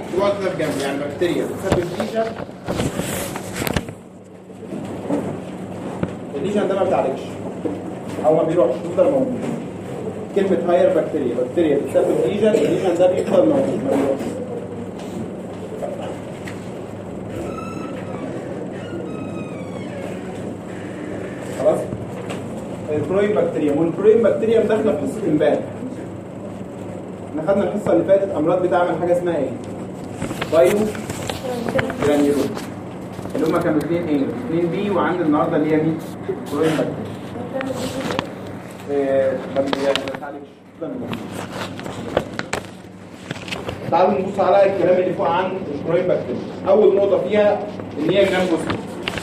واخده في جنب، يعني بكتيريا بتسبب ليجن. الليجن ده ما بتعالجش او ما بيروحش، بيفضل موجود. كلمه هاير بكتيريا بتسبب ليجن، الليجن ده بيفضل موجود ما بيروحش. خلاص. الكروين بكتيريا والكروين بكتيريا داخله في حصه امبارح. احنا خدنا الحصه اللي فاتت امراض بتعمل حاجه اسمها ايه؟ بايو جرانيولوم، اللي هم كانوا 2 ايه؟ 2 بي، وعند النهارده اللي هي مين؟ كروين بكتيريا. ما بيتعالجش. تعالوا نبص على الكلام اللي فوق عن الكروين بكتيريا. اول نقطه فيها ان هي جرام بوزيتيف.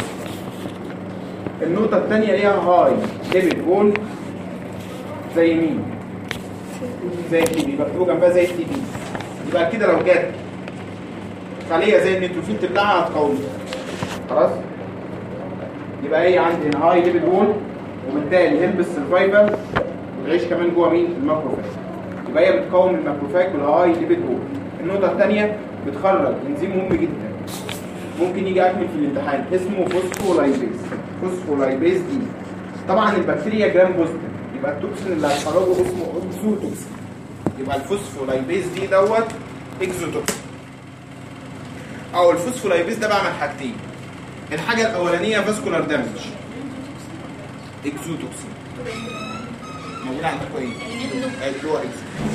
النقطه الثانيه ليها هاي ليبيد وول زي مين؟ زي التي بي، مكتوب جنبها زي التي بي. يبقى كده لو جت خليه زي النيتروفيل تبلعها هتقوم. خلاص؟ يبقى هي عندي هنا هاي ليبيد وول، وبالتالي هيلب السرفايفل وتعيش كمان جوه مين؟ الماكروفاج. يبقى هي بتقاوم الماكروفاج والهاي ليبيد وول. النقطه الثانيه بتخرج انزيم مهم جدا ممكن يجي اكمل في الامتحان اسمه فوسفولايبيز. فوسفولايبيز دي طبعا البكتيريا جرام بوزيتيف، يبقى التوكسين اللي هتخرجه اسمه اكزوتوكسين. يبقى الفوسفولايبيز دي دوت اكزوتوكسين. او الفوسفولايبيز ده بعمل حاجتين. الحاجه الاولانيه فاسكولار دامج اكزوتوكسين. موجود عندكم ايه؟ اللي هو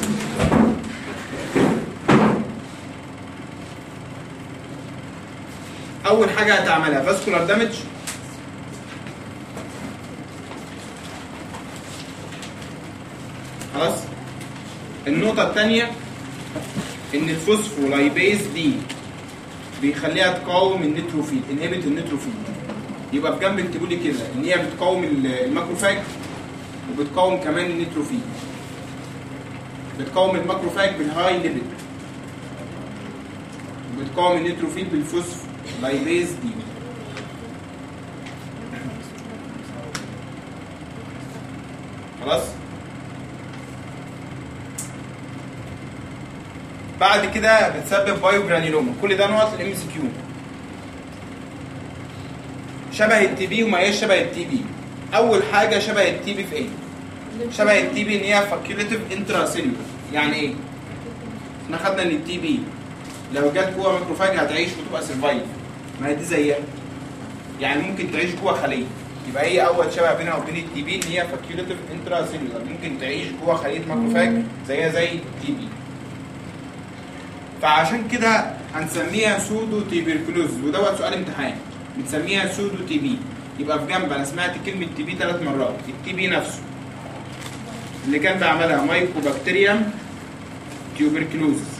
اول حاجه هتعملها فاسكولار دامج. خلاص. النقطه الثانيه ان الفوسفولايبيز دي بيخليها تقاوم النيتروفيل، انهبت النيتروفيل. يبقى في جنب اكتبوا لي كده ان هي بتقاوم الماكروفاج وبتقاوم كمان النيتروفيل. بتقاوم الماكروفاج بالهاي ليبيد، وبتقاوم النيتروفيل بالفوسفولايبيز دي. خلاص. بعد كده بتسبب بايو جرانيولوما. كل ده نقط الام سي كيو. شبه التي بي وما هيش شبه التي بي. اول حاجه شبه التي بي في ايه؟ شبه التي بي ان هي فاكيوليتيف انترا سيلولر. يعني ايه؟ احنا خدنا ان التي بي لو جت جوه ماكروفاج هتعيش وتبقى سرفايف. ما هي دي زيها، يعني ممكن تعيش جوه خليه. يبقى هي اول شبه بينها وبين التي بي ان هي فاكيوليتيف انترا سيلولر، ممكن تعيش جوه خليه ماكروفاج زيها زي التي بي. فعشان كده هنسميها سودو تيبركلوز، ودوت سؤال امتحان. بنسميها سودو تي بي. يبقى في جنب انا سمعت كلمه تي بي 3 مرات. التي بي نفسه اللي كان بعملها مايكوبكتيريم تيوبركلوزس.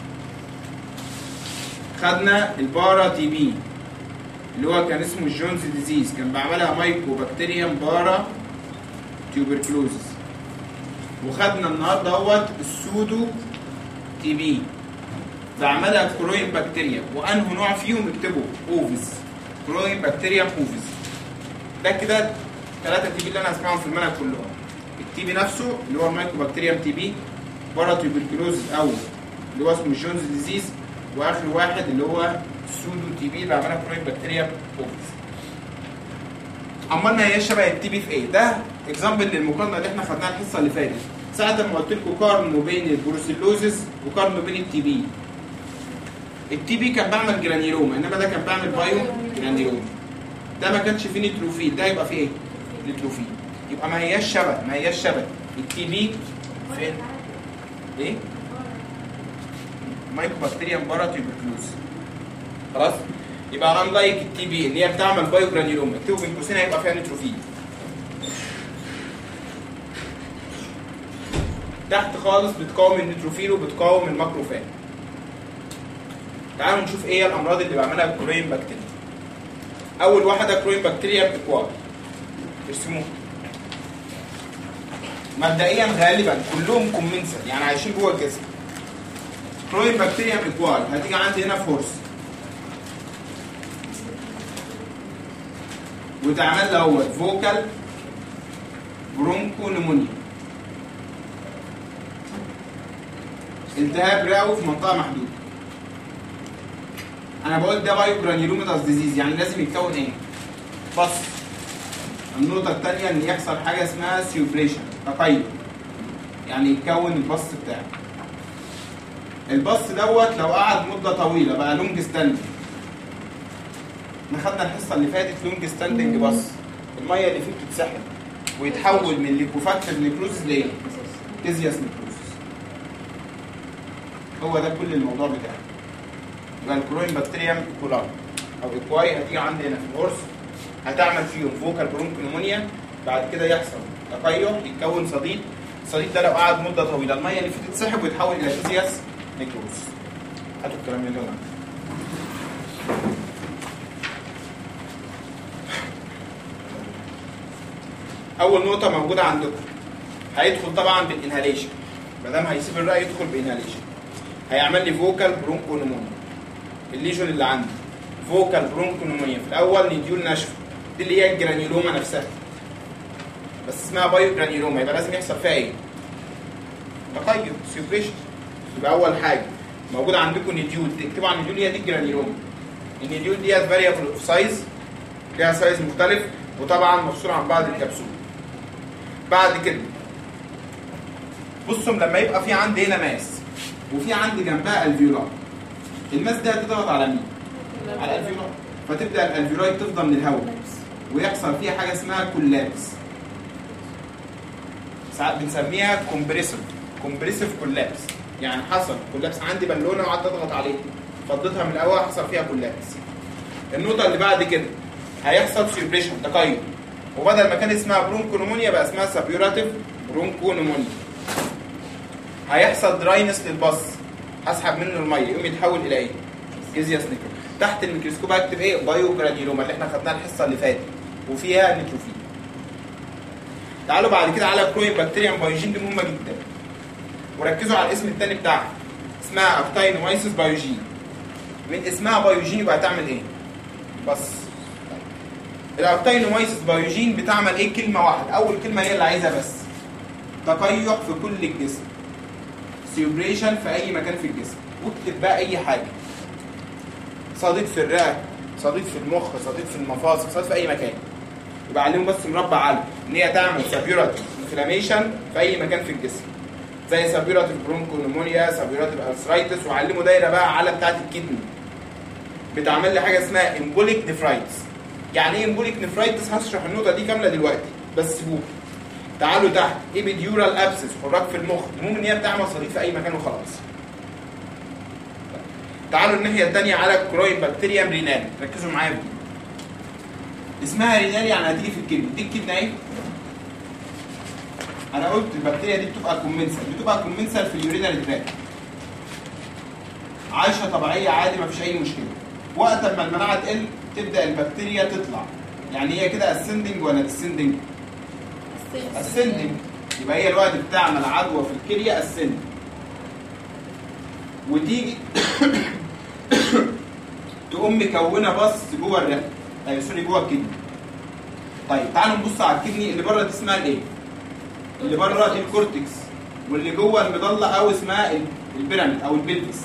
خدنا البارا تي بي اللي هو كان اسمه الجونز ديزيز، كان بعملها مايكوبكتيريم بارا تيوبركلوزس. وخدنا النهارده دوت السودو تي بي بعملها كروين بكتيريا. وانه نوع فيهم اكتبوا اوفيس، كروين بكتيريا اوفيس. ده كده 3 تي بي اللي انا هسمعهم في المنهج كلهم. التي بي نفسه اللي هو المايكوبكتيريم تي بي، بارا تيوبركلوزس او اللي هو اسمه الجونز ديزيز، واخر واحد اللي هو السودو تي بي اللي بعملها كروين بكتيريا اوفيس. امال ما هي شبه التي بي في ايه؟ ده اكزامبل للمقارنه اللي احنا خدناها الحصه اللي فاتت ساعه ما قلت لكم قارنوا بين البروسيلوزس وقارنوا بين التي بي. التي بي كان بعمل جرانيولوما، انما ده كان بعمل بايو جرانيولوما. ده ما كانش فيه نيتروفيل، ده يبقى فيه ايه؟ نيتروفيل. يبقى ما هياش شبه التي بي فين؟ ايه؟ مايكوبكتيريم بارا تيوبركلوز. خلاص؟ يبقى ان لايك التي بي اللي هي بتعمل بايو جرانيولوما، اكتبوا بين قوسين هيبقى فيها نيتروفيل. تحت خالص بتقاوم النيتروفيل وبتقاوم الماكروفاج. تعالوا نشوف ايه الامراض اللي بعملها الكروين بكتيريا. اول واحده كروين بكتيريا اكوار. ارسموها. مبدئيا غالبا كلهم كومنسل، يعني عايشين جوه الجسم. كروين بكتيريا اكوار هتيجي عندي هنا فورس وتعمل له هو فوكال برونكو نمونيا، التهاب رئوي في منطقه محدوده. انا بقول ده بايو جرانيولوماتوس ديزيز، يعني لازم يتكون ايه؟ بص. النقطه الثانيه ان يحصل حاجه اسمها سيوبريشن، تقيؤ، يعني يتكون البص بتاعه. البص دوت لو قعد مده طويله بقى لونج ستاندنج. احنا خدنا الحصه اللي فاتت لونج ستاندنج بص، الميه اللي فيه بتتسحب ويتحول من ليكوفاكتيف نيكروزس لايه؟ كيزياس نيكروزس. هو ده كل الموضوع بتاعه. يبقى الكروين بكتيريم كولار او اكواي هتيجي عندي هنا في القرص، هتعمل فيهم فوكال برونكونيمونيا، بعد كده يحصل تقيؤ، يتكون صديد. الصديد ده لو قعد مده طويله الميه اللي فيه تتسحب ويتحول الى كيزياس نيكروزس. هاتوا الكلام اللي هنا. اول نقطه موجوده عندكم، هيدخل طبعا بالانهاليشن. ما دام هيسيب الرئه يدخل بانهاليشن، هيعمل لي فوكال برونكونيمونيا. الليجون اللي عندي فوكال برونكونيمونيا في الاول نديول ناشفه، دي اللي هي الجرانيولوما نفسها، بس اسمها بايو جرانيولوما، يبقى لازم يحصل فيها ايه؟ تقيؤ، سيوبريشن. يبقى اول حاجه موجوده عندكم نديول، تكتبوا عن النديول هي دي الجرانيولوما. النديول ديت فاريبل اوف سايز، ليها سايز مختلف، وطبعا مفصول عن بعض الكبسول. بعد كده بصوا لما يبقى في عندي هنا ماس وفي عندي جنبها الفيولار، الماس ده هتضغط على مين؟ على الالفيولاي، فتبدا الالفيولاي تفضى من الهواء ويحصل فيها حاجه اسمها كولابس. ساعات بنسميها كومبريسيف كولابس، يعني حصل كولابس عندي بالونه وقعدت اضغط عليها فضيتها من الهواء حصل فيها كولابس. النقطه اللي بعد كده هيحصل سيوبريشن، تقيؤ، وبدل ما كان اسمها برونكونيمونيا بقى اسمها سابيوراتيف برونكونيمونيا. هيحصل دراينس للبص، هسحب منه الميه يقوم يتحول الى ايه؟ كيزياس نيكروز. تحت الميكروسكوب هكتب ايه؟ بايو جرانيولوما اللي احنا خدناها الحصه اللي فاتت وفيها نيتروفيل. تعالوا بعد كده على كروين بكتيريم بايوجين، دي مهمه جدا وركزوا على الاسم الثاني بتاعها، اسمها اكتاينومايسيس بايوجين. من اسمها بايوجين يبقى هتعمل ايه؟ بس الاكتاينومايسيس بايوجين بتعمل ايه؟ كلمه واحده، اول كلمه هي اللي عايزها بس، تقيؤ في كل الجسم، سيوبريشن في اي مكان في الجسم، واكتب بقى اي حاجه، صديد في الرئه، صديد في المخ، صديد في المفاصل، صديد في اي مكان. يبقى عليهم بس مربع علم ان هي تعمل سابيوراتيف انفلاميشن في اي مكان في الجسم، زي سابيوراتيف برونكونيمونيا، سابيوراتيف ارثرايتس، وعلموا دايره بقى على بتاعه الكدني بتعمل لي حاجه اسمها امبوليك نفرايتس. يعني ايه امبوليك نفرايتس؟ هشرح النقطه دي كامله دلوقتي بس سيبوها. تعالوا تحت ايبيديورال ابسس، حراك في المخ، المهم ان هي بتعمل صديد في اي مكان وخلاص. تعالوا الناحيه الثانيه على الكروين بكتيريم رينال، ركزوا معايا في دي. اسمها رينال يعني هتيجي في الكدني، دي الكدنه اهي. انا قلت البكتيريا دي بتبقى كومنسال في اليورينال تراك، عايشه طبيعيه عادي مفيش اي مشكله. وقت ما المناعه تقل تبدا البكتيريا تطلع، يعني هي كده اسندنج ولا ديسندنج؟ اسندنج. يبقى هي الوقت بتعمل عدوى في الكليه اسندنج، وتيجي تقوم مكونه بص جوه الرئه، جوه الكدني. طيب تعالوا نبص على الكدني اللي بره دي اسمها الايه؟ اللي بره دي الكورتكس، واللي جوه المضله او اسمها البيراميد او البلفس.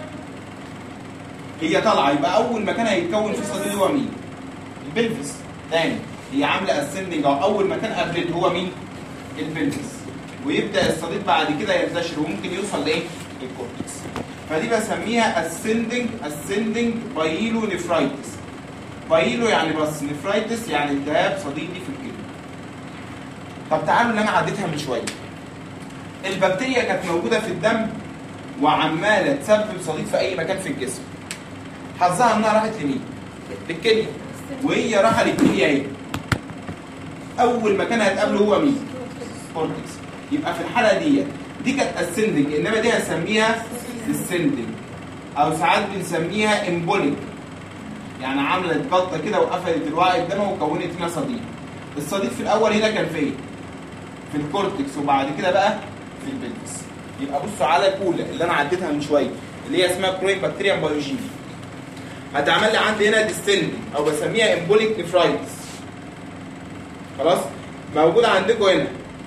هي طالعه، يبقى اول مكان هيتكون فيه صديد هو مين؟ البلفس. تاني هي عامله اسندنج، او اول مكان قابلته هو مين؟ البلفس، ويبدا الصديد بعد كده ينتشر وممكن يوصل لايه؟ للكورتكس. فدي بسميها اسندنج بايلو نفرايتس. بايلو يعني بس، نفرايتس يعني التهاب صديدي في الكلى. طب تعالوا اللي انا عديتها من شويه. البكتيريا كانت موجوده في الدم وعماله تسبب صديد في اي مكان في الجسم. حظها انها راحت لمين؟ للكليه. وهي راحه للكليه اهي، اول مكان هتقابله هو مين؟ كورتكس. يبقى في الحاله دي كانت اسندنج، انما دي هنسميها ديسندنج، او ساعات بنسميها امبوليك، يعني عملت جلطه كده وقفلت الوعي الدموي وكونت هنا صديد. الصديد في الاول هنا كان فين؟ في الكورتكس، وبعد كده بقى في البلفس. يبقى بصوا على الاولى اللي انا عديتها من شويه اللي هي اسمها كروين بكتيريم بايوجين، هتعمل لي عندي هنا ديستندنج او بسميها امبوليك نفرايتس. خلاص؟ موجوده عندكم هنا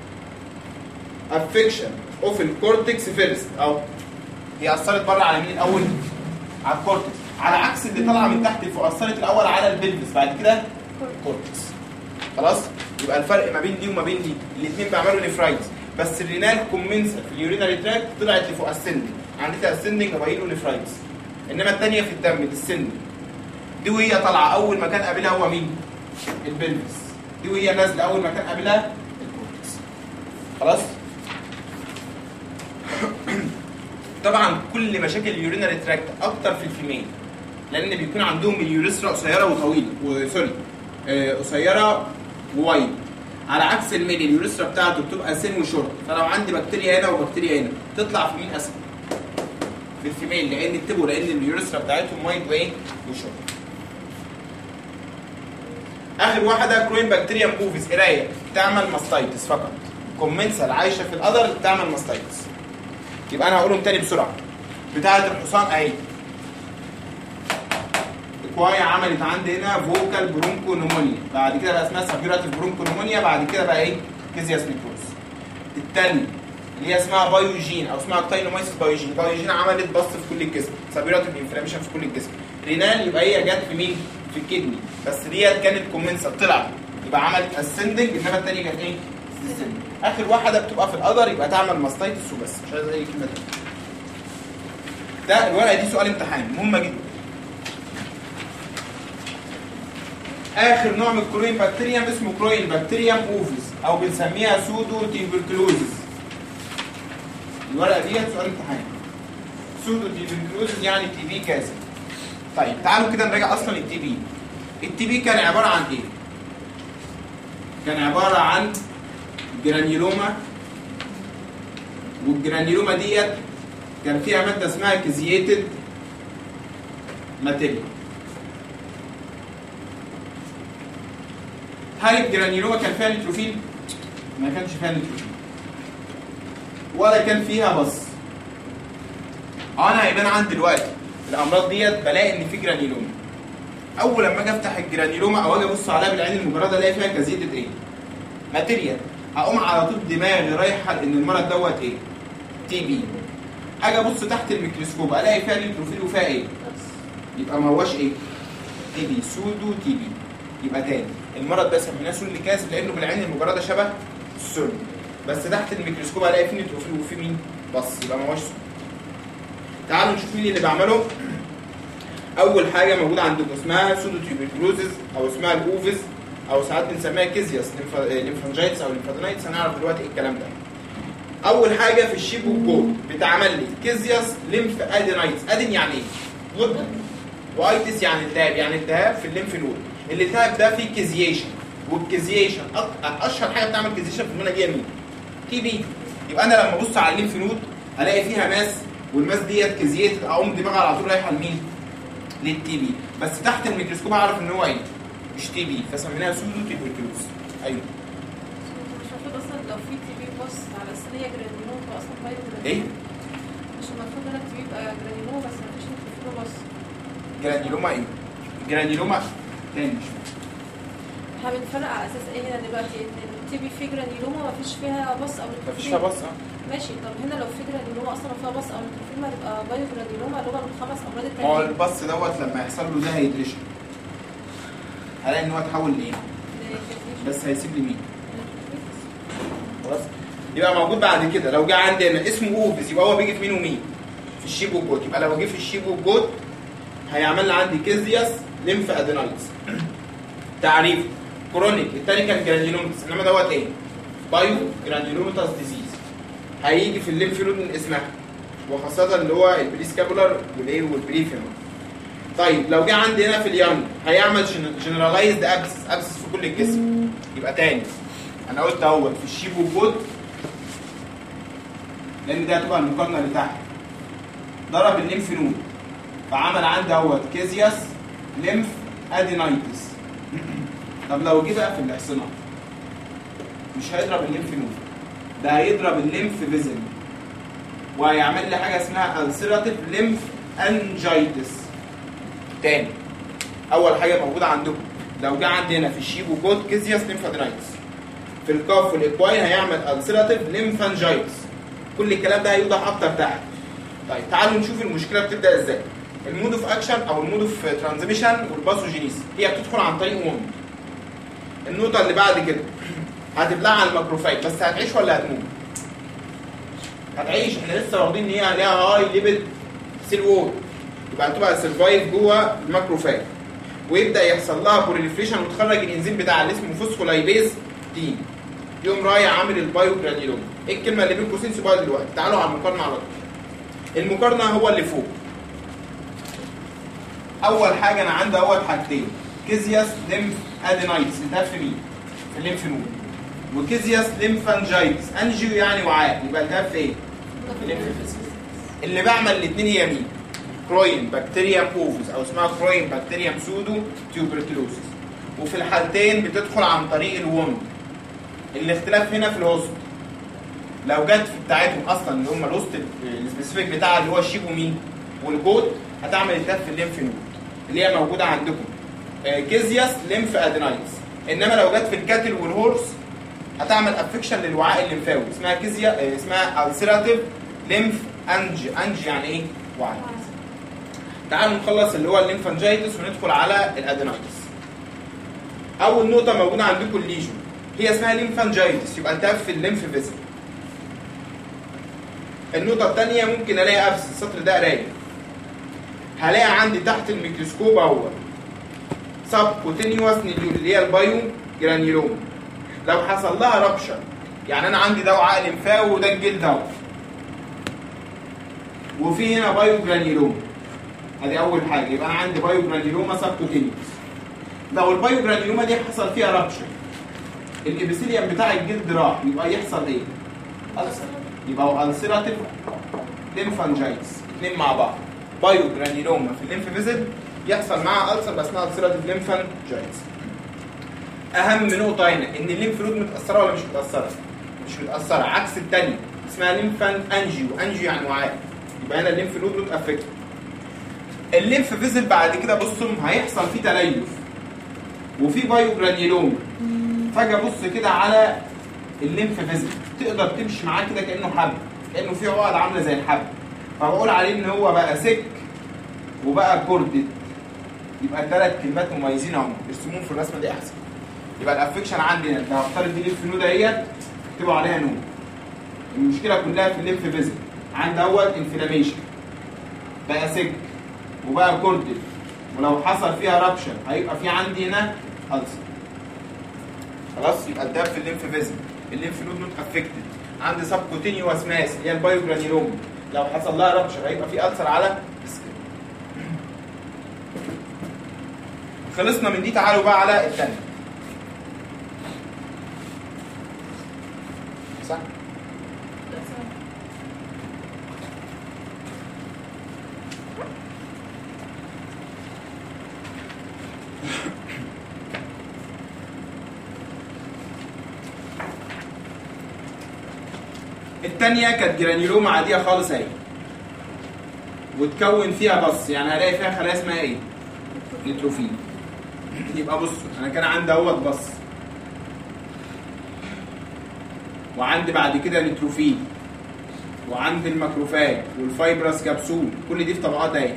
افكشن اوف الكورتكس فيرست، او هي اثرت بره على مين الاول؟ على الكورتكس، على عكس اللي طالعه من تحت اللي اثرت الاول على البلفس بعد كده كورتكس. خلاص؟ يبقى الفرق ما بين دي وما بين دي الاثنين بيعملوا نفرايتس، بس الرينال كومنسا في اليورينري تراكت طلعت لفوق اسندنج، عندها اسندنج وباين له نفرايتس. انما الثانيه في الدم السن دي وهي طالعه اول مكان قابلها هو مين؟ البلفس. دي وهي نازله اول مكان قابلها الكورتكس. خلاص؟ طبعا كل مشاكل اليورينري تراكت اكتر في الفيميل، لان بيكون عندهم اليوريثرا قصيره وطويله وسوري قصيره ووايد، على عكس الميل اليوريثرا بتاعته بتبقى سن وشورت. فلو عندي بكتيريا هنا وبكتيريا هنا تطلع في مين اسهل؟ في الفيميل، لان التبو لان اليوريثرا بتاعتهم وايد وايه وشورت. اخر واحده كروين بكتيريا موفيز قرايه تعمل ماستايتس فقط. كومنسال عايشه في القدر بتعمل ماستايتس. يبقى انا هقولهم تاني بسرعه. بتاعه الحصان اهي كواي عملت عندي هنا فوكال برونكو نمونيا، بعد كده بقى اسمها سابيوراتيف برونكو نمونيا، بعد كده بقى ايه؟ كيزياس نيكروز. الثانيه اللي هي اسمها بايوجين او اسمها تاينومايسيس بايوجين، بايوجين عملت بص في كل الجسم، سابيوراتيف انفلاميشن في كل الجسم. رينال يبقى هي جت في مين؟ في الكدني، بس ديت كانت كومنسال طلعت يبقى عملت اسندنج، انما الثانيه كانت ايه؟ ديسندنج. اخر واحده بتبقى في القدر يبقى تعمل ماستايتس وبس، مش عايز اي كلمه تانيه. ده الورقه دي سؤال امتحان مهمه جدا. اخر نوع من الكروين بكتيريم اسمه كروين بكتيريم اوفيس او بنسميها سودو تيبركلوزيس. الورقه ديت سؤال امتحان. سودو تيبركلوزيس يعني تي بي كاذب. طيب تعالوا كده نراجع اصلا التي بي. التي بي كان عباره عن ايه؟ كان عباره عن جرانيولوما، والجرانيولوما ديت كان فيها ماده اسمها كيزييتد ماتيريال. هل الجرانيولوما كان فيها نيتروفيل؟ ما كانش فيها نيتروفيل ولا كان فيها بص. انا هيبان عندي دلوقتي الامراض ديت بلاقي ان في جرانيولوما. اول لما اجي افتح الجرانيولوما او اجي ابص عليها بالعين المجرده الاقي فيها كازيتد ايه؟ ماتيريال. اقوم على طول دماغي رايحه ان المرض دوت ايه؟ تي بي. اجي ابص تحت الميكروسكوب الاقي فيها نيتروفيل وفيها ايه؟ يبقى ما هوش ايه؟ تي بي، سودو تي بي. يبقى تاني المرض ده سميناه سل كاسب لانه بالعين المجرده شبه السل، بس تحت الميكروسكوب الاقي فيه نيتروفيل وفيه مين؟ بص، يبقى ما هوش سل. تعالوا نشوف مين اللي بعمله. اول حاجه موجوده عندكم اسمها سودو تيوبركلوزيس او اسمها الاوفيس او ساعات بنسميها كيزياس ليمفانجايتس او ليمفادينايتس. هنعرف دلوقتي ايه الكلام ده. اول حاجه في الشيب والجول بتعمل لي كيزياس ليمف ادينايتس. ادين يعني ايه؟ غدة، وايتس يعني التهاب، يعني التهاب في الليمف نود. الالتهاب ده فيه كيزيشن، والكيزيشن اشهر حاجه بتعمل كيزيشن في المنى دي مين؟ تي بي. يبقى انا لما ابص على الليمف نود الاقي فيها ماس، والماس ديت كيزيتد، اقوم دماغي على طول رايحه لمين؟ للتي بي. بس تحت الميكروسكوب اعرف ان هو ايه؟ مش تي بي، فسميناها سودو تيبركلوز. ايوه. مش المفروض اصلا لو في تي بي بص على اساس ان هي جرانيولوما اصلا بايو جرانيولوما. ايه؟ مش المفروض ان التي بي يبقى جرانيولوما بس مفيش نيتروفيل بص. جرانيولوما ايه؟ جرانيولوما تاني مش فاهم. احنا بنفرق على اساس ايه هنا دلوقتي؟ ان التي بي فيه جرانيولوما مفيش فيها بص او نيتروفيل. مفيش فيها بص ماشي. طب هنا لو في جرانيولوما اصلا فيها بص او نيتروفيل ما تبقى بايو جرانيولوما اللي هو من الخمس امراض ما هو التانيين. البص دوت لما يحصل له ده هيترشح. هلاقي ان هو اتحول لايه؟ بس هيسيب لي مين؟ خلاص؟ يبقى موجود بعد كده. لو جه عندي هنا اسمه اوفيس يبقى هو بيجي في مين ومين؟ في الشيب والجوت. يبقى لو جه في الشيب والجوت هيعمل لي عندي كيزياس ليمف ادينايتس. تعريف كرونيك. الثاني كان جرانيولوماتس، انما دوت ايه؟ بايو جرانيولوماتس ديزيز. هيجي في الليمف نود من اسمها، وخاصه اللي هو البريسكابولار والايه والبريفيرال. طيب لو جه عندي هنا في اليانج هيعمل جنرالايزد ابسس في كل الجسم. يبقى تاني انا قلت اهوت في الشيب والجوت لان دي هتبقى المقارنه اللي تحت. ضرب الليمف نود فعمل عندي اهوت كيزياس ليمف ادينايتس. طب لو جه بقى في الاحصنه مش هيضرب الليمف نود، ده هيضرب الليمف فيزل وهيعمل لي حاجه اسمها السيراتيف ليمف انجايتس. تاني اول حاجه موجوده عندكم لو جه عندي هنا في الشيب وجوت كيزياس ليمفادينايتس، في الكاف والاكواين هيعمل السيراتيف ليمفانجايتس. كل الكلام ده هيوضح اكتر تحت. طيب تعالوا نشوف المشكله بتبدا ازاي. المود اوف اكشن او المود اوف ترانزميشن والباثوجينيس هي بتدخل عن طريق وند. النقطه اللي بعد كده هتبلع على الماكروفاج، بس هتعيش ولا هتموت؟ هتعيش، احنا لسه واخدين ان هي ليها هاي ليبل سيل وول، يبقى هتبقى سرفايف جوه الماكروفاج ويبدا يحصل لها بروليفريشن وتخرج الانزيم بتاع اللي اسمه فوسفولايبيز تي، يقوم رايح عامل البايو جرانيولوم. ايه الكلمه اللي بين قوسين سيبوها دلوقتي، تعالوا على المقارنه على طول. المقارنه هو اللي فوق. اول حاجه انا عندي حاجتين، كيزياس ليمف ادينايتس ده في مين؟ في الليمف نود. وكيزياس ليمفانجايتس، انجيو يعني وعاء، يبقى ده في ايه؟ في الليمف فيزيس. اللي بعمل الاثنين هي مين؟ كروين بكتيريا اوفيس او اسمها كروين بكتيريا سودو تيوبركلوسيس. وفي الحالتين بتدخل عن طريق الوند. الاختلاف هنا في الهوست. لو جت في بتاعتهم اصلا اللي هم الهوست السبيسيفيك بتاعها اللي هو الشيب ومين؟ والجود، هتعمل التهاب في الليمف نود اللي هي موجوده عندكم كيزياس ليمف ادينايتس. انما لو جت في الكاتل والهورس هتعمل افكشن للوعاء الليمفاوي، اسمها كيزيا، اسمها السيراتيف ليمف انجي. انجي يعني ايه؟ وعاء. تعالوا نخلص اللي هو الليمفانجايتس وندخل على الادينايتس. اول نقطه موجوده عندكم الليجون هي اسمها ليمفانجايتس، يبقى التهاب في الليمف فيزل. النقطه الثانيه ممكن الاقي ابس، السطر ده قرايه، هلاقي عندي تحت الميكروسكوب اهو سب كوتينيوس نيديول اللي هي البايو جرانيولوم. لو حصل لها رابشر، يعني انا عندي ده وعاء لمفاوي وده الجلد اهو، وفي هنا بايو جرانيولوم، ادي اول حاجه، يبقى انا عندي بايو جرانيولوما سب كوتينيوس. لو البايو جرانيولوما دي حصل فيها رابشر، الابيثيليوم بتاع الجلد راح، يبقى يحصل ايه؟ ألسر. يبقى هو السيراتيف ليمفانجايتس، اثنين مع بعض، بايو جرانيولوما في الليمف فيزل يحصل معاها ألسر بس اسمها السيراتيف ليمفانجايتس. اهم نقطه هنا ان الليمف نود متاثره ولا مش متاثره؟ مش متاثره، عكس الثانيه اسمها ليمفان انجيو، انجيو يعني وعاء، يبقى هنا الليمف نود نوت افكت. الليمف فيزل بعد كده بصوا هيحصل فيه تليف وفي بايو جرانيولوما. فجاه بص كده على الليمف فيزل، تقدر تمشي معاه كده كانه حبل، كانه فيه عقد عامله زي الحبل، فبقول عليه ان هو بقى سك وبقى كوردد. يبقى ثلاث كلمات مميزين اهم، ارسموهم في الرسمه دي احسن. يبقى الافكشن عندنا انت هفترض دي الليمف نود اهيت اكتبوا عليها نود. المشكله كلها في الليمف فيزل، عند اول انفلاميشن بقى سك وبقى كوردد، ولو حصل فيها رابشن هيبقى في عندي هنا ألسر. خلاص، يبقى الدب في الليمف فيزل، الليمف نود نوت افكتد. عندي سب كوتينيوس ماس اللي هي البايو جرانيولوما، لو حصل لها رابشر هيبقى في ألسر على السكين. خلصنا من دي، تعالوا بقى على الثانيه. صح؟ الثانيه كانت جرانيولوما عاديه خالص اهي، وتكون فيها بص، يعني هلاقي فيها خلايا اسمها ايه؟ نيتروفيل. يبقى بصوا انا كان عندي اهوت بص، وعندي بعد كده نيتروفيل، وعندي الماكروفاج والفايبرس كبسول، كل دي في طبقات اهي.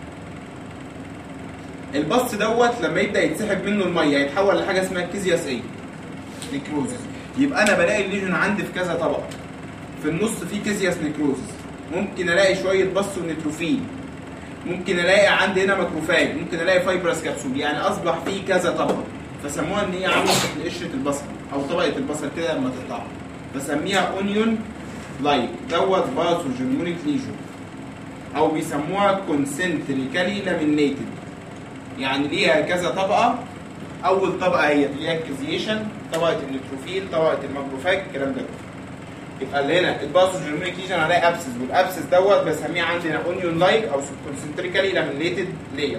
البص دوت لما يبدا يتسحب منه الميه يتحول لحاجه اسمها كيزياس ايه؟ نيكروزس. يبقى انا بلاقي الليجن عندي في كذا طبقه، في النص في كيزياس نيكروزس، ممكن الاقي شويه بص ونيتروفيل، ممكن الاقي عندي هنا ماكروفاج، ممكن الاقي فايبرس كبسول، يعني اصبح في كذا طبقه، فسموها ان هي عامله شكل قشره البصل او طبقه البصل كده لما تقطعها، بسميها اونيون لايك دوت باثوجينيك ليجون، او بيسموها كونسنتريكالي لامينيتد، يعني ليها كذا طبقه. اول طبقه هي اللي هي الكيزيشن، طبقه النيتروفيل، طبقه الماكروفاج، الكلام ده. يبقى اللي هنا الباثوجينيك ليجن هلاقي ابسس، والابسس دوت بسميه عندنا اونيون لايك او كونسنتريكالي لامينيتد لير.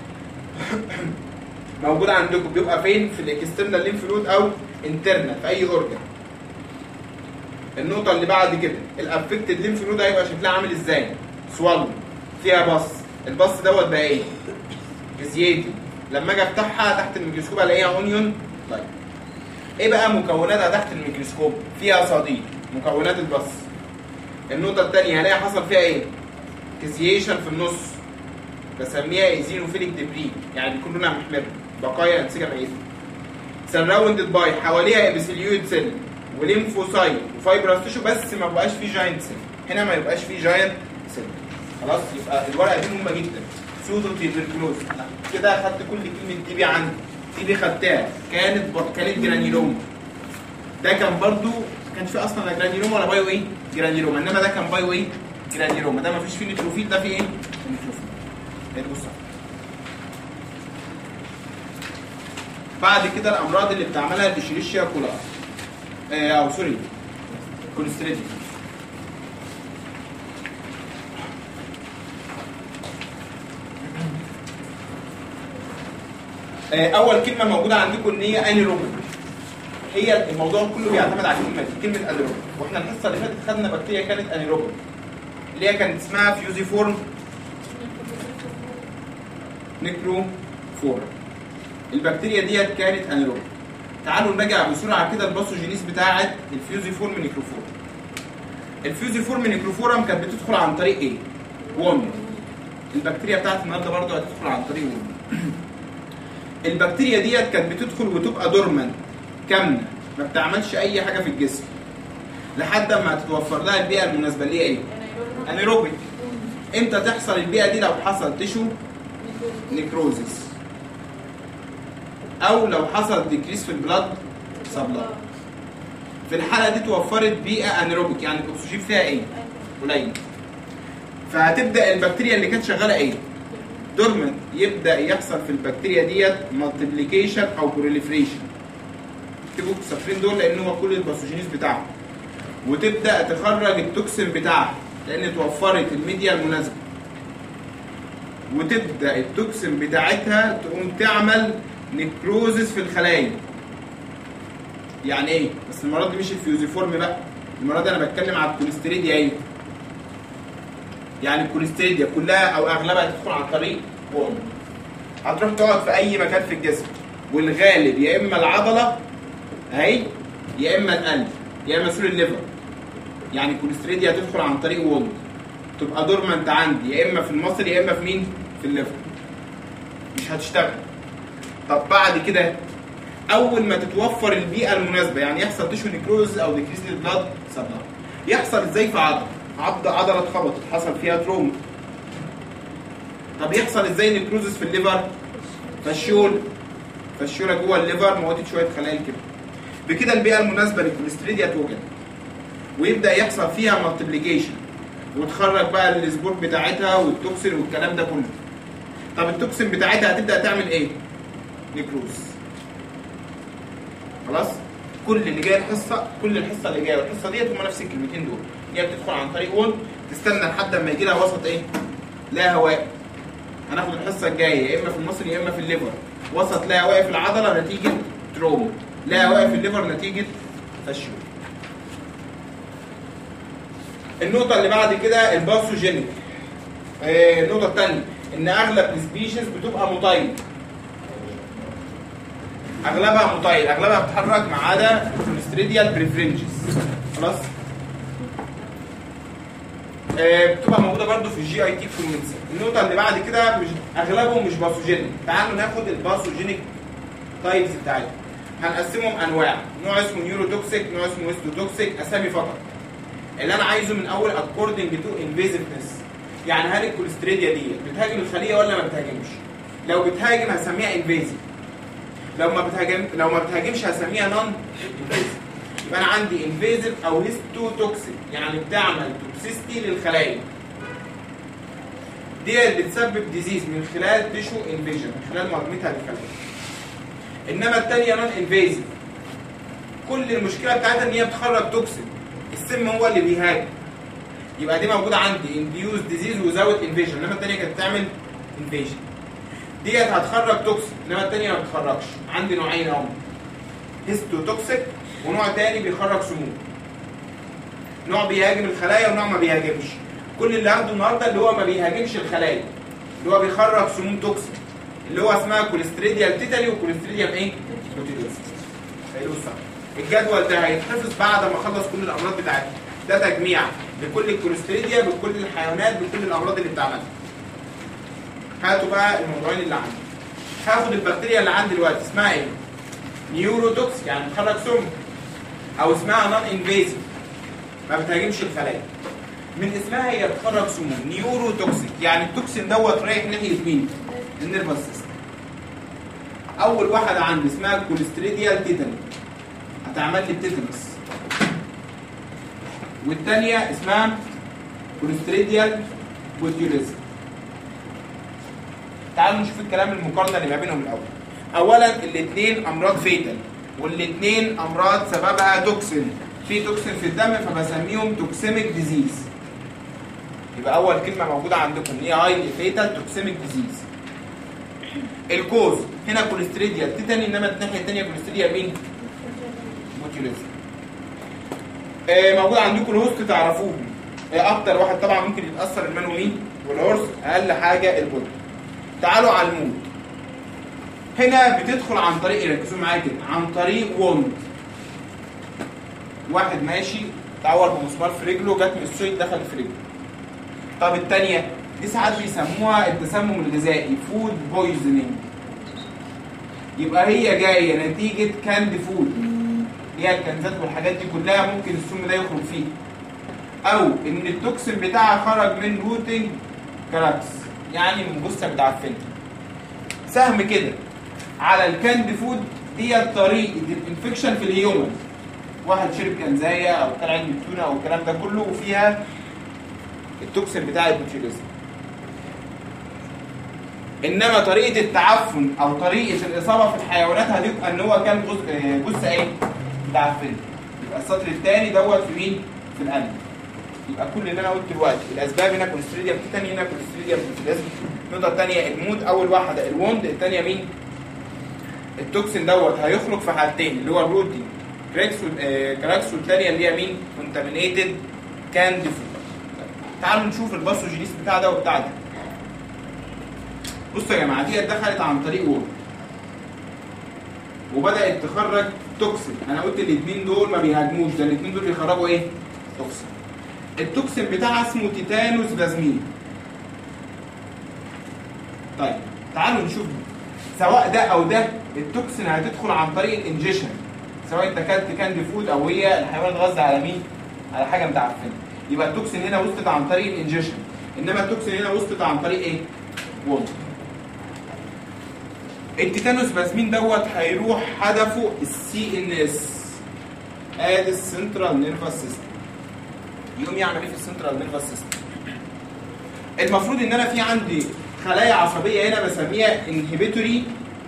موجود عندكم بيبقى فين؟ في الاكسترنال ليمف نود او انترنال في اي اورجان. النقطه اللي بعد كده الافكتد ليمف نود هيبقى شكلها عامل ازاي؟ سوالو فيها بص، البص دوت بقى ايه؟ جزيتي، لما اجي افتحها تحت الميكروسكوب الاقيها اونيون لايك. ايه بقى مكوناتها تحت الميكروسكوب؟ فيها صديد، مكونات البص. النقطه الثانيه هلاقي حصل فيها ايه؟ كيزيشن في النص، بسميها ايزينوفيليك ديبري، يعني بيكون لونها محمر، بقايا انسجه ميته. سراوندد باي، حواليها ابيثيليويد سيل وليمفوسايت وفايبرس تيشو، بس ما بقاش فيه جاينت سيل. هنا ما يبقاش فيه جاينت سيل. خلاص، يبقى الورقه دي مهمه جدا. سودو تيبركلوز، كده خدت كل كلمه تي بي عندي. تي بي خدتها، كانت جرانيلوما. ده كان برضو كان في اصلا جرانيلوما ولا بايو ايه؟ جرانيلوما، انما ده كان بايو ايه؟ جرانيلوما. ده ما فيش فيه نيتروفيل، ده فيه ايه؟ نيتروفيل. بص بعد كده الامراض اللي بتعملها الاشيريشيا كولار، او سوري كوليستريديوم. اول كلمه موجوده عندكم ان هي انيروبيك. هي الموضوع كله بيعتمد على الكلمه دي، كلمه انيروبيك. واحنا الحصه اللي فاتت خدنا بكتيريا كانت انيروبيك، اللي هي كانت اسمها فيوزيفورم نيكروفورم. البكتيريا ديت كانت انيروبيك. تعالوا نراجع بسرعه كده الباثوجينيز بتاعه الفيوزيفورم نيكروفورم. الفيوزيفورم نيكروفورم كانت بتدخل عن طريق ايه؟ ووند. البكتيريا بتاعت النهارده برضه هتدخل عن طريق ووند. البكتيريا ديت كانت بتدخل وتبقى دورمان كامله، ما بتعملش اي حاجه في الجسم لحد ما تتوفر لها البيئه المناسبه اللي هي ايه؟ انيروبيك. امتى تحصل البيئه دي؟ لو حصل تيشو نيكروزيس، او لو حصل ديكريس في البلاد سبلاي. في الحاله دي توفرت بيئه انيروبيك، يعني الاكسجين فيها ايه؟ قليل. فهتبدا البكتيريا اللي كانت شغاله ايه؟ دورمنت. يبدا يحصل في البكتيريا ديت مالتيبليكيشن او بروليفريشن. اكتبوا الصفرين دول لان هو كل الباثوجينيز بتاعهم. وتبدا تخرج التوكسين بتاعها لان توفرت الميديا المناسبه. وتبدا التوكسين بتاعتها تقوم تعمل نيكروزس في الخلايا. يعني ايه؟ بس المره دي مش الفيوزيفورم بقى، المره دي انا بتكلم على الكوليستريديا. ايه؟ يعني الكوليستريديا كلها او اغلبها تدخل عن طريق بوم. هتروح تقعد في اي مكان في الجسم، والغالب يا اما العضله اهي، يا اما القلب، يا اما سور الليفر. يعني الكوليستريديا هتدخل عن طريق ووند، تبقى دورمنت عندي يا اما في المصل يا اما في مين؟ في الليفر. مش هتشتغل. طب بعد كده اول ما تتوفر البيئه المناسبه، يعني يحصل تيشو نيكروز او ديكريس للبلاد سبلاي. يحصل ازاي؟ في عضله اتخبطت، حصل فيها تروما. طب يحصل ازاي نيكروزس في الليفر؟ فالشوله جوه الليفر موتت شويه خلايا الكبد. بكده البيئه المناسبه للكوليستريديا توجد، ويبدا يحصل فيها مالتيبليكيشن، وتخرج بقى السبور بتاعتها والتوكسين والكلام ده كله. طب التوكسين بتاعتها هتبدا تعمل ايه؟ نيكروز. خلاص؟ كل اللي جاي كل الحصه اللي جايه والحصه ديت هم نفس الكلمتين دول. هي بتدخل عن طريق وول، تستنى لحد ما يجي لها وسط ايه؟ لا هواء. هناخد الحصه الجايه يا اما في المصل يا اما في الليفر. وسط لا هواء في العضله نتيجه تروما، لا هواء في الليفر نتيجه فشل. النقطه اللي بعد كده الباثوجينيك. النقطه الثانيه ان اغلب السبيشيز بتبقى موتايل. اغلبها موتايل، اغلبها بتتحرك ما عدا الكوليستريديال بريفرنجز. خلاص؟ بتبقى موجوده برده في الجي اي تي كومنسل. النقطه اللي بعد كده اغلبهم مش باثوجينيك. تعالوا ناخد الباثوجينيك تايبس بتاعتهم. هنقسمهم انواع، نوع اسمه نيوروتوكسيك، نوع اسمه هيستوتوكسيك، اسامي فقط. اللي انا عايزه من اول اكوردنج تو انفيزيفنس. يعني هل الكوليستريديا دي بتهاجم الخليه ولا ما بتهاجمش؟ لو بتهاجم هسميها انفيزيف. لو ما بتهاجمش هسميها نون انفيزيف. يبقى انا عندي انفيزيف او هيستوتوكسيك، يعني بتعمل توكسيستي للخلايا. دي اللي بتسبب ديزيز من خلال تيشو انفيجن، من خلال مهاجمتها للخلايا. انما الثانيه نون انفيزيف، كل المشكله بتاعتها ان هي بتخرج توكسين، السم هو اللي بيهاجم. يبقى دي موجوده عندي انديوز ديزيز وزاوت انفيجن، انما الثانيه كانت بتعمل انفيجن. ديت هتخرج توكسين، انما الثانيه ما بتخرجش. عندي نوعين اهم، هيستوتوكسيك ونوع تاني بيخرج سموم. نوع بيهاجم الخلايا ونوع ما بيهاجمش. كل اللي هاخده النهارده اللي هو ما بيهاجمش الخلايا، اللي هو بيخرج سموم توكسين، اللي هو اسمها كوليستريديال تيتالي وكوليستريديال ايه؟ بروتيدوز. حلو الصح. الجدول ده هيتحفظ بعد ما اخلص كل الامراض بتاعتي. ده تجميع لكل الكوليستريديا بكل الحيوانات بكل الامراض اللي بتعملها. هاتوا بقى الموضوعين اللي عندي. هاخد البكتيريا اللي عندي دلوقتي اسمها ايه؟ نيوروتوكسيك يعني بتخرج سم، او اسمها نون انفيزيف ما بتهاجمش الخلايا. من اسمها هي بتخرج سموم. نيوروتوكسيك يعني التوكسين دوت رايح ناحيه مين؟ النيرفس سيستم. اول واحده عندي اسمها كوليستريديال تيتاني هتعمل لي التيتانس، والثانيه اسمها كوليستريديال بوتيوليزم. تعالوا نشوف الكلام المقارنه اللي ما بينهم الاول. اولا الاثنين امراض فيتال، والاثنين امراض سببها توكسين، في توكسين في الدم فبسميهم توكسيميك ديزيز. يبقى اول كلمه موجوده عندكم هي هاي فيتال توكسيميك ديزيز. الكوز هنا كوليستريديال تيتاني، انما الناحيه الثانيه كوليستريديال مين؟ بوتيوليزم. موجود عندكم الهوست تعرفوهم. اكتر واحد طبعا ممكن يتاثر المان ومين؟ والهورس. اقل حاجه البودي. تعالوا على المود. هنا بتدخل عن طريق ايه؟ ركزوا معايا كده، عن طريق ووند. واحد ماشي اتعور بمسمار في رجله، جت ميستويد دخل في رجله. طب الثانيه دي ساعات بيسموها التسمم الغذائي، فود بويزنينج. يبقى هي جايه نتيجه كاند فود، هي الكنزات والحاجات دي كلها ممكن السم ده يخرج فيه، او ان التوكسين بتاعها خرج من روتنج كراكس يعني من جثه متعفنه. سهم كده على الكاند فود دي طريقه الانفكشن في الهيومن. واحد شرب كنزايه او كان عنده تونه او الكلام ده كله وفيها التوكسين بتاع البوتيوليزم. انما طريقه التعفن او طريقه الاصابه في الحيوانات هتبقى ان هو كان جثه ايه؟ متعفنه. يبقى السطر الثاني دوت في مين؟ في القلب. يبقى كل اللي انا قلته دلوقتي الاسباب هنا كوليستريديال تيتاني، هنا كوليستريديال بوتيوليزم. النقطه الثانيه المود، اول واحده الوند، الثانيه مين؟ التوكسين دوت هيخرج في حالتين اللي هو الروتين كراكس، والثانيه اللي هي مين؟ كونتامينيتد كاند فود. تعالوا نشوف الباثوجينيس بتاع ده وبتاع ده. بصوا يا جماعه دي دخلت عن طريق وورم وبدات تخرج توكسين. انا قلت الاثنين دول ما بيهاجموش، ده الاثنين دول بيخرجوا ايه؟ توكسين. التوكسين بتاعها اسمه تيتانوس بلازمين. طيب تعالوا نشوف سواء ده او ده التوكسين هتدخل عن طريق الانجيشن، سواء انت اكلت كاند فود او هي الحيوان اتغذى على مين؟ على حاجه متعفنه. يبقى التوكسين هنا وصلت عن طريق الانجيشن، انما التوكسين هنا وصلت عن طريق ايه؟ وولد. التيتانوس بلازمين دوت هيروح هدفه السي ان اس، ادي السنترال نيرفس سيستم. يقوم يعمل ايه في السنترال نيرفس سيستم؟ المفروض ان انا في عندي خلايا عصبيه هنا بسميها انهبيتوري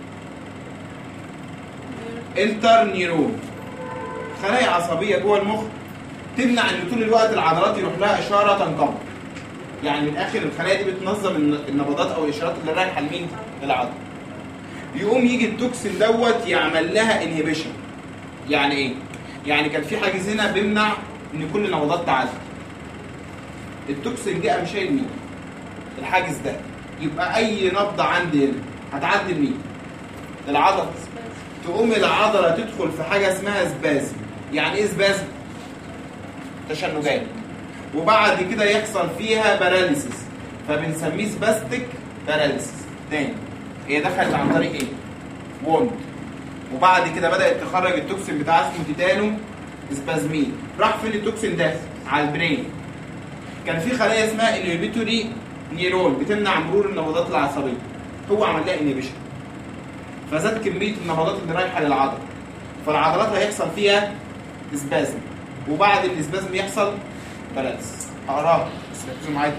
انتر نيرون. خلايا عصبيه جوه المخ تمنع ان طول الوقت العضلات يروح لها اشاره تنقبض. يعني من الاخر الخلايا دي بتنظم النبضات او الاشارات اللي رايحه لمين؟ للعضله. يقوم يجي التوكسين دوت يعمل لها انهبيشن. يعني ايه؟ يعني كان في حاجز هنا بيمنع ان كل النبضات تعدي. التوكسين جه قام شايل مين؟ الحاجز ده. يبقى اي نبضه عندي هنا هتعدي لمين؟ العضله. تقوم العضله تدخل في حاجه اسمها سبازم. يعني ايه سبازم؟ تشنجات. وبعد كده يحصل فيها باراليسيس فبنسميه سباستيك باراليسيس. تاني هي دخلت عن طريق ايه؟ ووند. وبعد كده بدات تخرج التوكسين بتاع اسمه تيتانو سبازمين. راح فين التوكسين ده؟ على البرين. كان في خلايا اسمها انهبيتوري نيرون بتمنع مرور النبضات العصبيه. هو عمل لها انهبيشن فزاد كميه النبضات اللي رايحه للعضله، فالعضلات هيحصل فيها سبازم، وبعد السبازم يحصل باراليسيس. هقراها بس ركزوا معايا.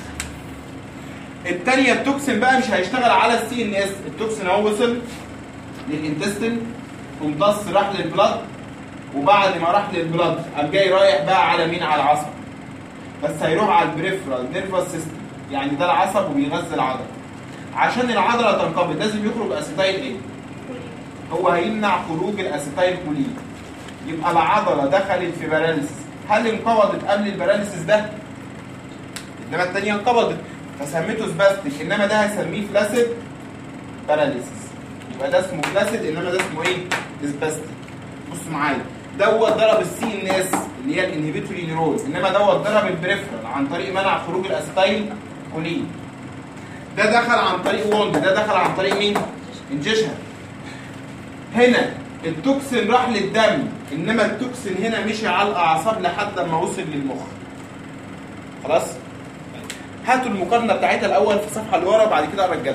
الثانيه التوكسين بقى مش هيشتغل على السي ان اس. التوكسين اهو وصل للانتستين وامتص راح للبلاد، وبعد ما راح للبلاد قام جاي رايح بقى على مين؟ على العصب. بس هيروح على البريفرال نيرفس سيستم، يعني ده العصب وبيغذي العضله. عشان العضله تنقبض لازم يخرج اسيتايل ايه؟ هو هيمنع خروج الاسيتايل كولين. يبقى العضله دخلت في باراليسيس. هل انقبضت قبل الباراليسيس ده؟ انما الثانيه انقبضت فسميته سباستيك، انما ده هسميه فلاسيد باراليسيس. يبقى ده اسمه فلاسيد انما ده اسمه ايه؟ سباستيك. بصوا معايا دوت ضرب السي ان اس اللي هي الانهبيتوري نيرون، انما دوت ضرب البريفرال عن طريق منع خروج الاسيتايل كولين. ده دخل عن طريق ووند، ده دخل عن طريق مين؟ انجيشن. هنا التوكسين راح للدم، انما التوكسين هنا مشي على الاعصاب لحد ما وصل للمخ. خلاص؟ هاتوا المقارنه بتاعتها الاول في الصفحه اللي ورا، بعد كده ارجعها.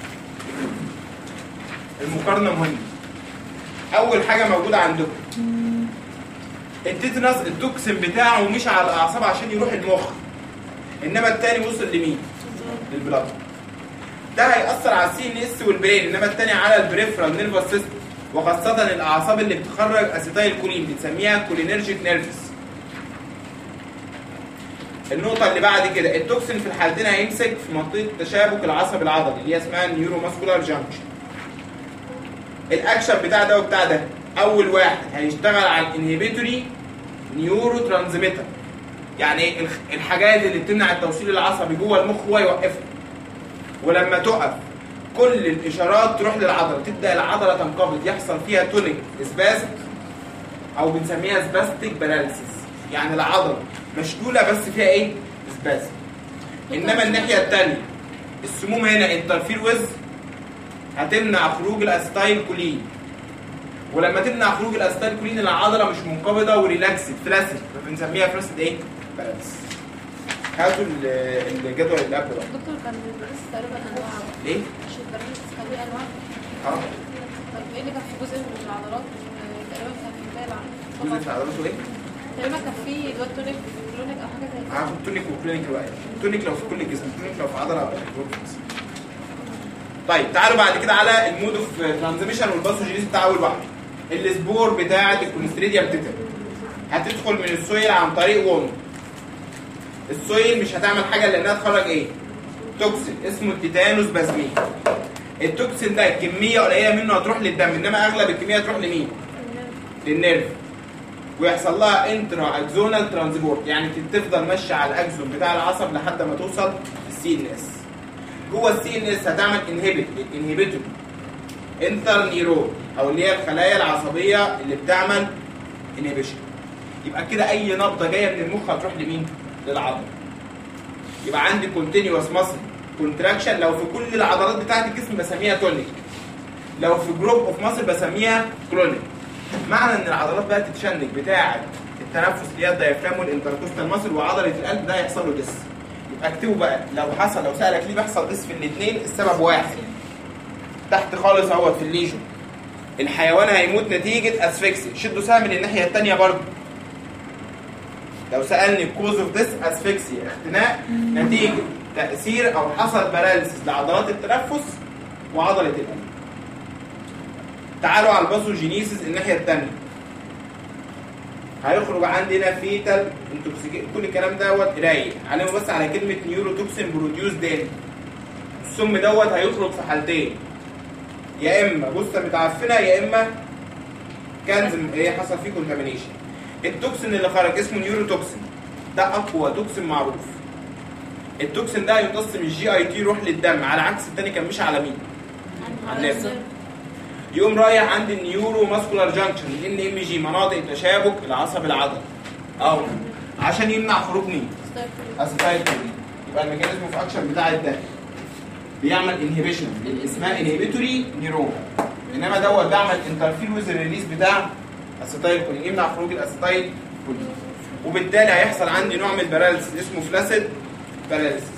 المقارنه مهمه. اول حاجه موجوده عندكم التيتنس، التوكسين بتاعه مش على الاعصاب عشان يروح المخ، انما الثاني وصل لمين؟ للبلاد. ده هيأثر على السي ان اس والبرين، انما الثاني على البريفرال نيرفس سيستم، وخاصه الاعصاب اللي بتخرج اسيتايل كولين بنسميها كولينرجيك نيرفز. النقطه اللي بعد كده التوكسين في الحالتين هيمسك في منطقه تشابك العصب العضلي اللي هي اسمها النيورو ماسكولار جانكشن. الاكشن بتاع ده وبتاع ده، اول واحد هيشتغل على الانهبيتوري نيورو ترانسميتر، يعني الحاجات اللي بتمنع التوصيل العصبي جوه المخ هو يوقفها، ولما تقف كل الاشارات تروح للعضله، تبدا العضله تنقبض، يحصل فيها تونيك سبازم او بنسميها سباستيك باراليسيس، يعني العضله مشلوله بس فيها ايه؟ سبازم. انما الناحيه الثانيه السموم هنا انترفير ويز هتمنع خروج الاسيتايل كولين، ولما تمنع خروج الاسيتايل كولين العضله مش منقبضه وريلاكسد فلاسد، بنسميها فلاسد ايه؟ بالانس. هاتوا الجدول اللي قبل ده. دكتور كان البريس تقريبا انواع. ليه؟ مش البريس كان ليه انواع. طب ايه اللي كان في جزء من العضلات تقريبا كان في متابع؟ جزء في عضلاته ايه؟ تقريبا كان في اللي هو التونيك كلونيك او حاجه زي كده. هاخد تونيك وكلينيك بقى. التونيك لو في كل الجسم، الكلينيك لو في عضله. طيب تعالوا بعد كده على المود اوف ترانزميشن والباثوجينيز بتاع اول واحد. السبور بتاعه الكوليستريديا بتتر هتدخل من السويل عن طريق ووند. السويل مش هتعمل حاجه الا انها تخرج ايه؟ توكسين اسمه التيتانوس بازمين. التوكسين ده كميه قليله منه هتروح للدم، انما اغلب الكميه هتروح لمين؟ للنيرف، ويحصل لها انترا اكزونال ترانسبورت، يعني تفضل ماشيه على الاكزون بتاع العصب لحد ما توصل للسي ان اس. جوه السي ان اس هتعمل انهبيتوري انتر نيرون، او اللي هي الخلايا العصبيه اللي بتعمل انهبيشن. يبقى كده اي نبضه جايه من المخ هتروح لمين؟ للعضله. يبقى عندي كونتينيوس ماسل كونتراكشن، لو في كل العضلات بتاعت الجسم بسميها تونيك، لو في جروب اوف ماسل بسميها كرونيك. معنى ان العضلات بقى تتشنج بتاعه التنفس اللي هي الدايفرام والانتركوستال ماسل وعضله القلب، ده يحصل له ديس. يبقى اكتبوا بقى لو سالك ليه بيحصل ديس في الاثنين، السبب واحد تحت خالص اهوت في الليجون، الحيوان هيموت نتيجه اسفكسي. شدوا سهم للناحيه الثانيه برضه. لو سالني كوز اوف ديس اسفكسي، اختناق نتيجه تاثير او حصل باراليسيس لعضلات التنفس وعضله القلب. تعالوا على الباثوجينيسيس الناحيه الثانيه. هيخرج عندنا فيتال انتوكسيكيشن، كل الكلام دوت قرايه عليهم بس على كلمه نيوروتوكسين بروديوس دين. السم دوت هيخرج في حالتين، يا اما بصه متعفنه يا اما كنز ايه حصل فيه كونتامينيشن. التوكسين اللي خرج اسمه نيوروتوكسين، ده اقوى توكسين معروف. التوكسين ده يمتص من الجي اي تي يروح للدم، على عكس الثاني كان مش على مين؟ على النيرف. يقوم رايح عند النيورو ماسكولار جانكشن الان ام جي، مناطق تشابك العصب العضلي، او عشان يمنع خروج مين؟ اسيتايل كولين. يبقى الميكانيزم اوف اكشن بتاع ده بيعمل انهبيشن، اسمها انهبيتوري نيرون، انما دوت بيعمل انترفير ويز الريليز بتاع اسيتايل كولين، يمنع خروج الاسيتايل كولين، وبالتالي هيحصل عندي نوع من الباراليسيس اسمه فلاسيد باراليسيس.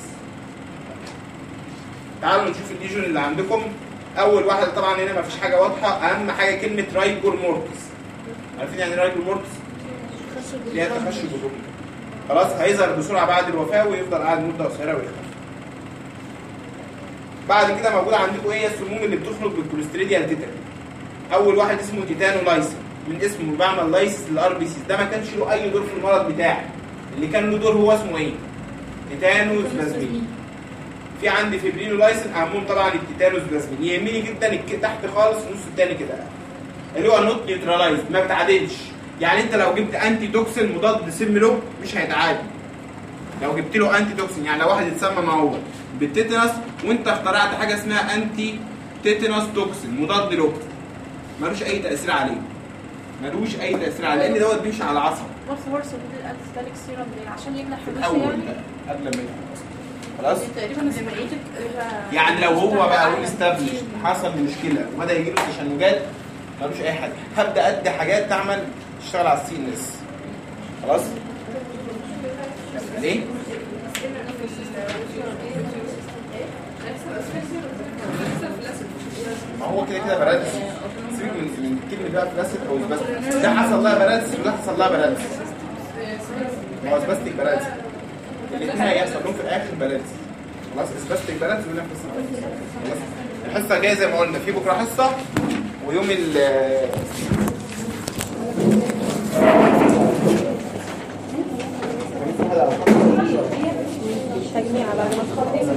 تعالوا نشوف الليجون اللي عندكم. اول واحد طبعا هنا مفيش حاجه واضحه، اهم حاجه كلمه رايجور مورتس. عارفين يعني رايجور مورتس؟ اللي هي تخشب الجذور. خلاص هيظهر بسرعه بعد الوفاه ويفضل قاعد مده قصيره ويختفي. بعد كده موجوده عندكم ايه السموم اللي بتخرج بالكوليستريديا تيتر. اول واحد اسمه تيتانو لايسين، من اسمه بعمل لايسيس للار بي سيز، ده ما كانش له اي دور في المرض بتاعي، اللي كان له دور هو اسمه ايه؟ تيتانوس بلازمين. في عندي فيبرينو لايسين، اهمهم طبعا التيتانوس بلازمين. يهمني جدا تحت خالص النص الثاني كده اللي هو نوت نيوترالايز، ما بتعادلش. يعني انت لو جبت انتي توكسين مضاد سم له مش هيتعادل. لو جبت له انتي توكسين، يعني لو واحد اتسمى معه بالتيتانوس وانت اخترعت حاجه اسمها انتي تيتانوس توكسين مضاد له، ملوش اي تاثير عليه، ملوش اي تاثير عليه، لان دوت بيمشي على العصب. ورث الانتستاليك سيرم عشان يمنع حدوث الاول يعني قبل ما يحصل. خلاص؟ تقريبا زي ما قلت يعني لو هو بقى ويل استابلش حصل مشكله وبدا يجي له تشنجات ملوش اي حاجه، هبدا ادي حاجات تعمل تشتغل على السي ان اس. خلاص؟ ليه؟ ما هو كده كده باراليسيس. سيبك من كلمه بقى بلاستيك او سباستيك، ده حصل لها باراليسيس وده حصل لها باراليسيس. ما هو سباستيك باراليسيس الاثنين هيحصل لهم في الاخر باراليسيس. خلاص سباستيك باراليسيس ولا باراليسيس. خلاص الحصه الجايه زي ما قلنا في بكره حصه ويوم ال تجميع بعد ما تخلص